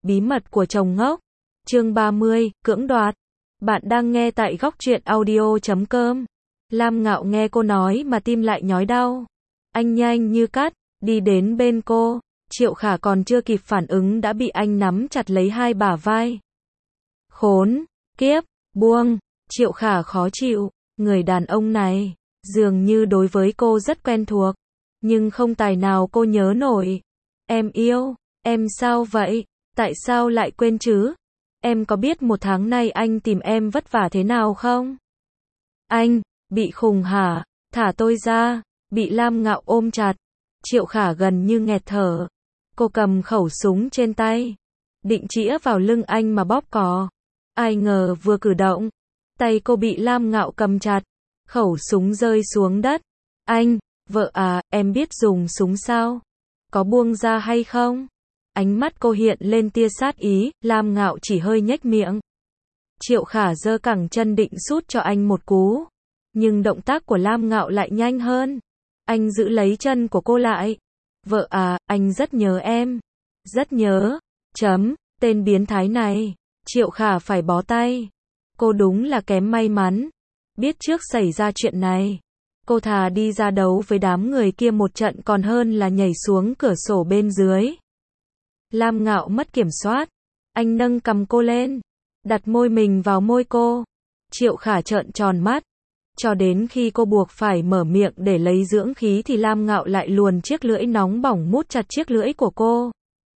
Bí mật của chồng ngốc. Chương 30, cưỡng đoạt. Bạn đang nghe tại góc truyện audio.com. Lam Ngạo nghe cô nói mà tim lại nhói đau. Anh nhanh như cắt, đi đến bên cô. Triệu Khả còn chưa kịp phản ứng đã bị anh nắm chặt lấy hai bả vai. Khốn, kiếp, buông. Triệu Khả khó chịu. Người đàn ông này, dường như đối với cô rất quen thuộc. Nhưng không tài nào cô nhớ nổi. Em yêu, em sao vậy? Tại sao lại quên chứ? Em có biết một tháng nay anh tìm em vất vả thế nào không? Anh, bị khùng hả? Thả tôi ra. Bị Lam Ngạo ôm chặt. Triệu Khả gần như nghẹt thở. Cô cầm khẩu súng trên tay. Định chĩa vào lưng anh mà bóp cò. Ai ngờ vừa cử động. Tay cô bị Lam Ngạo cầm chặt. Khẩu súng rơi xuống đất. Anh, vợ à, em biết dùng súng sao? Có buông ra hay không? Ánh mắt cô hiện lên tia sát ý, Lam Ngạo chỉ hơi nhếch miệng. Triệu Khả giơ cẳng chân định sút cho anh một cú. Nhưng động tác của Lam Ngạo lại nhanh hơn. Anh giữ lấy chân của cô lại. Vợ à, anh rất nhớ em. Rất nhớ. Tên biến thái này. Triệu Khả phải bó tay. Cô đúng là kém may mắn. Biết trước xảy ra chuyện này. Cô thà đi ra đấu với đám người kia một trận còn hơn là nhảy xuống cửa sổ bên dưới. Lam Ngạo mất kiểm soát. Anh nâng cằm cô lên. Đặt môi mình vào môi cô. Triệu Khả trợn tròn mắt. Cho đến khi cô buộc phải mở miệng để lấy dưỡng khí thì Lam Ngạo lại luồn chiếc lưỡi nóng bỏng mút chặt chiếc lưỡi của cô.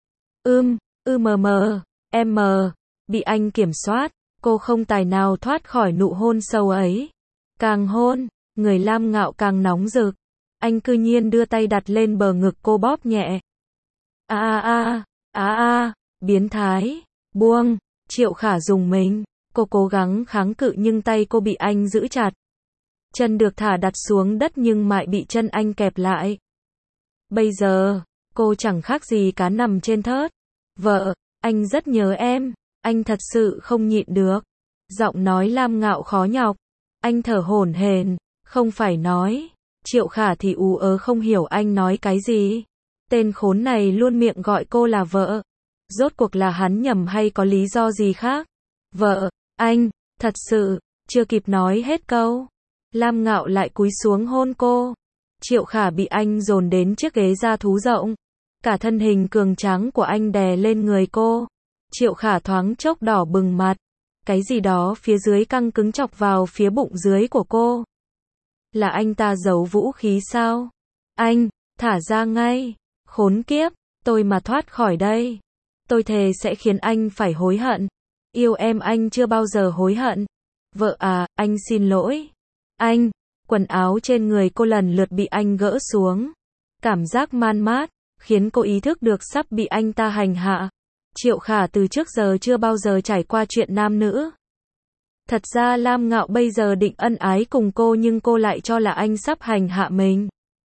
Em bị anh kiểm soát. Cô không tài nào thoát khỏi nụ hôn sâu ấy. Càng hôn, người Lam Ngạo càng nóng rực. Anh cư nhiên đưa tay đặt lên bờ ngực cô bóp nhẹ. Biến thái, buông. Triệu Khả dùng mình. Cô cố gắng kháng cự nhưng tay cô bị anh giữ chặt. Chân được thả đặt xuống đất nhưng lại bị chân anh kẹp lại. Bây giờ, cô chẳng khác gì cá nằm trên thớt. Vợ, anh rất nhớ em. Anh thật sự không nhịn được. Giọng nói Lam Ngạo khó nhọc. Anh thở hổn hển, không phải nói. Triệu Khả thì ú ớ không hiểu anh nói cái gì. Tên khốn này luôn miệng gọi cô là vợ. Rốt cuộc là hắn nhầm hay có lý do gì khác? Vợ, anh, thật sự, chưa kịp nói hết câu. Lam Ngạo lại cúi xuống hôn cô. Triệu Khả bị anh dồn đến chiếc ghế da thú rộng. Cả thân hình cường tráng của anh đè lên người cô. Triệu Khả thoáng chốc đỏ bừng mặt. Cái gì đó phía dưới căng cứng chọc vào phía bụng dưới của cô. Là anh ta giấu vũ khí sao? Anh, thả ra ngay. Khốn kiếp, tôi mà thoát khỏi đây. Tôi thề sẽ khiến anh phải hối hận. Yêu em anh chưa bao giờ hối hận. Vợ à, anh xin lỗi. Anh, quần áo trên người cô lần lượt bị anh gỡ xuống. Cảm giác man mát, khiến cô ý thức được sắp bị anh ta hành hạ. Triệu Khả từ trước giờ chưa bao giờ trải qua chuyện nam nữ. Thật ra Lam Ngạo bây giờ định ân ái cùng cô nhưng cô lại cho là anh sắp hành hạ mình.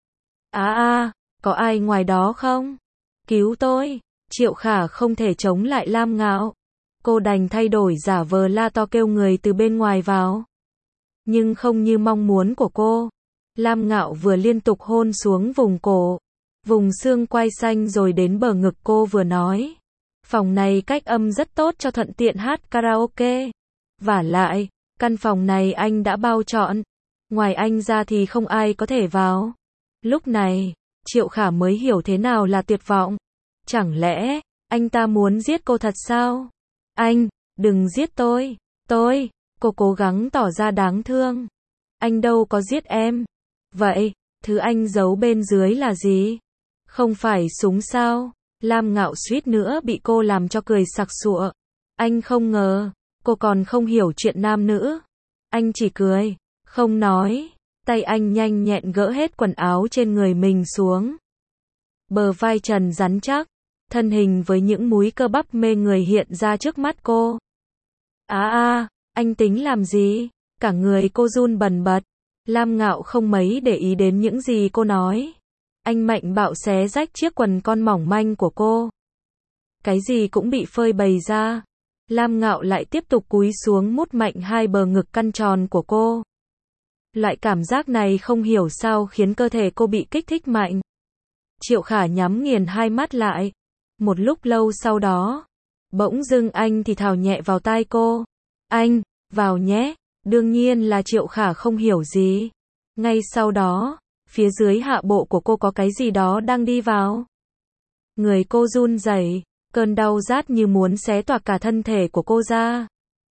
Có ai ngoài đó không? Cứu tôi. Triệu Khả không thể chống lại Lam Ngạo. Cô đành thay đổi giả vờ la to kêu người từ bên ngoài vào. Nhưng không như mong muốn của cô. Lam Ngạo vừa liên tục hôn xuống vùng cổ, vùng xương quai xanh rồi đến bờ ngực cô vừa nói. Phòng này cách âm rất tốt cho thuận tiện hát karaoke. Vả lại, căn phòng này anh đã bao trọn. Ngoài anh ra thì không ai có thể vào. Lúc này, Triệu Khả mới hiểu thế nào là tuyệt vọng. Chẳng lẽ, anh ta muốn giết cô thật sao? Anh, đừng giết tôi. Cô cố gắng tỏ ra đáng thương. Anh đâu có giết em. Vậy, thứ anh giấu bên dưới là gì? Không phải súng sao? Lam Ngạo suýt nữa bị cô làm cho cười sặc sụa. Anh không ngờ, cô còn không hiểu chuyện nam nữ. Anh chỉ cười, không nói. Tay anh nhanh nhẹn gỡ hết quần áo trên người mình xuống. Bờ vai trần rắn chắc, thân hình với những múi cơ bắp mê người hiện ra trước mắt cô. Anh tính làm gì? Cả người cô run bần bật. Lam Ngạo không mấy để ý đến những gì cô nói. Anh mạnh bạo xé rách chiếc quần con mỏng manh của cô. Cái gì cũng bị phơi bày ra. Lam Ngạo lại tiếp tục cúi xuống mút mạnh hai bờ ngực căn tròn của cô. Loại cảm giác này không hiểu sao khiến cơ thể cô bị kích thích mạnh. Triệu Khả nhắm nghiền hai mắt lại. Một lúc lâu sau đó, Bỗng dưng anh thì thào nhẹ vào tai cô. Anh, vào nhé. Đương nhiên là Triệu Khả không hiểu gì. Ngay sau đó, phía dưới hạ bộ của cô có cái gì đó đang đi vào. Người cô run rẩy, cơn đau rát như muốn xé toạc cả thân thể của cô ra.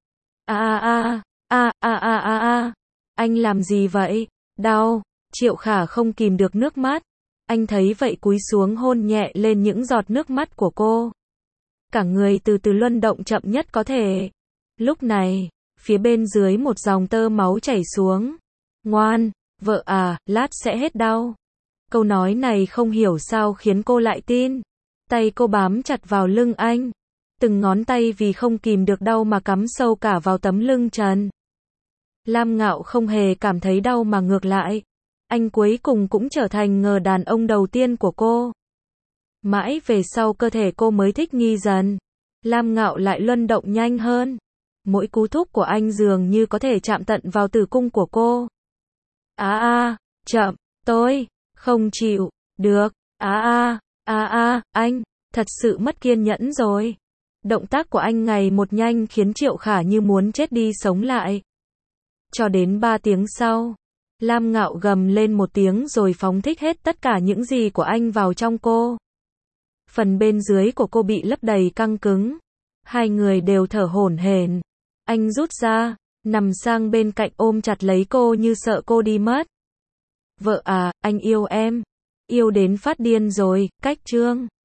Anh làm gì vậy? Đau. Triệu Khả không kìm được nước mắt. Anh thấy vậy cúi xuống hôn nhẹ lên những giọt nước mắt của cô. Cả người từ từ luân động chậm nhất có thể. Lúc này, phía bên dưới một dòng tơ máu chảy xuống. Ngoan, vợ à, lát sẽ hết đau. Câu nói này không hiểu sao khiến cô lại tin. Tay cô bám chặt vào lưng anh. Từng ngón tay vì không kìm được đau mà cắm sâu cả vào tấm lưng trần. Lam Ngạo không hề cảm thấy đau mà ngược lại. Anh cuối cùng cũng trở thành người đàn ông đầu tiên của cô. Mãi về sau cơ thể cô mới thích nghi dần. Lam Ngạo lại luân động nhanh hơn. Mỗi cú thúc của anh dường như có thể chạm tận vào tử cung của cô. Chậm, tôi không chịu được. Anh thật sự mất kiên nhẫn rồi. Động tác của anh ngày một nhanh khiến Triệu Khả như muốn chết đi sống lại. Cho đến 3 tiếng sau, Lam Ngạo gầm lên một tiếng rồi phóng thích hết tất cả những gì của anh vào trong cô. Phần bên dưới của cô bị lấp đầy căng cứng. Hai người đều thở hổn hển. Anh rút ra, nằm sang bên cạnh ôm chặt lấy cô như sợ cô đi mất. Vợ à, anh yêu em. Yêu đến phát điên rồi, cách chương.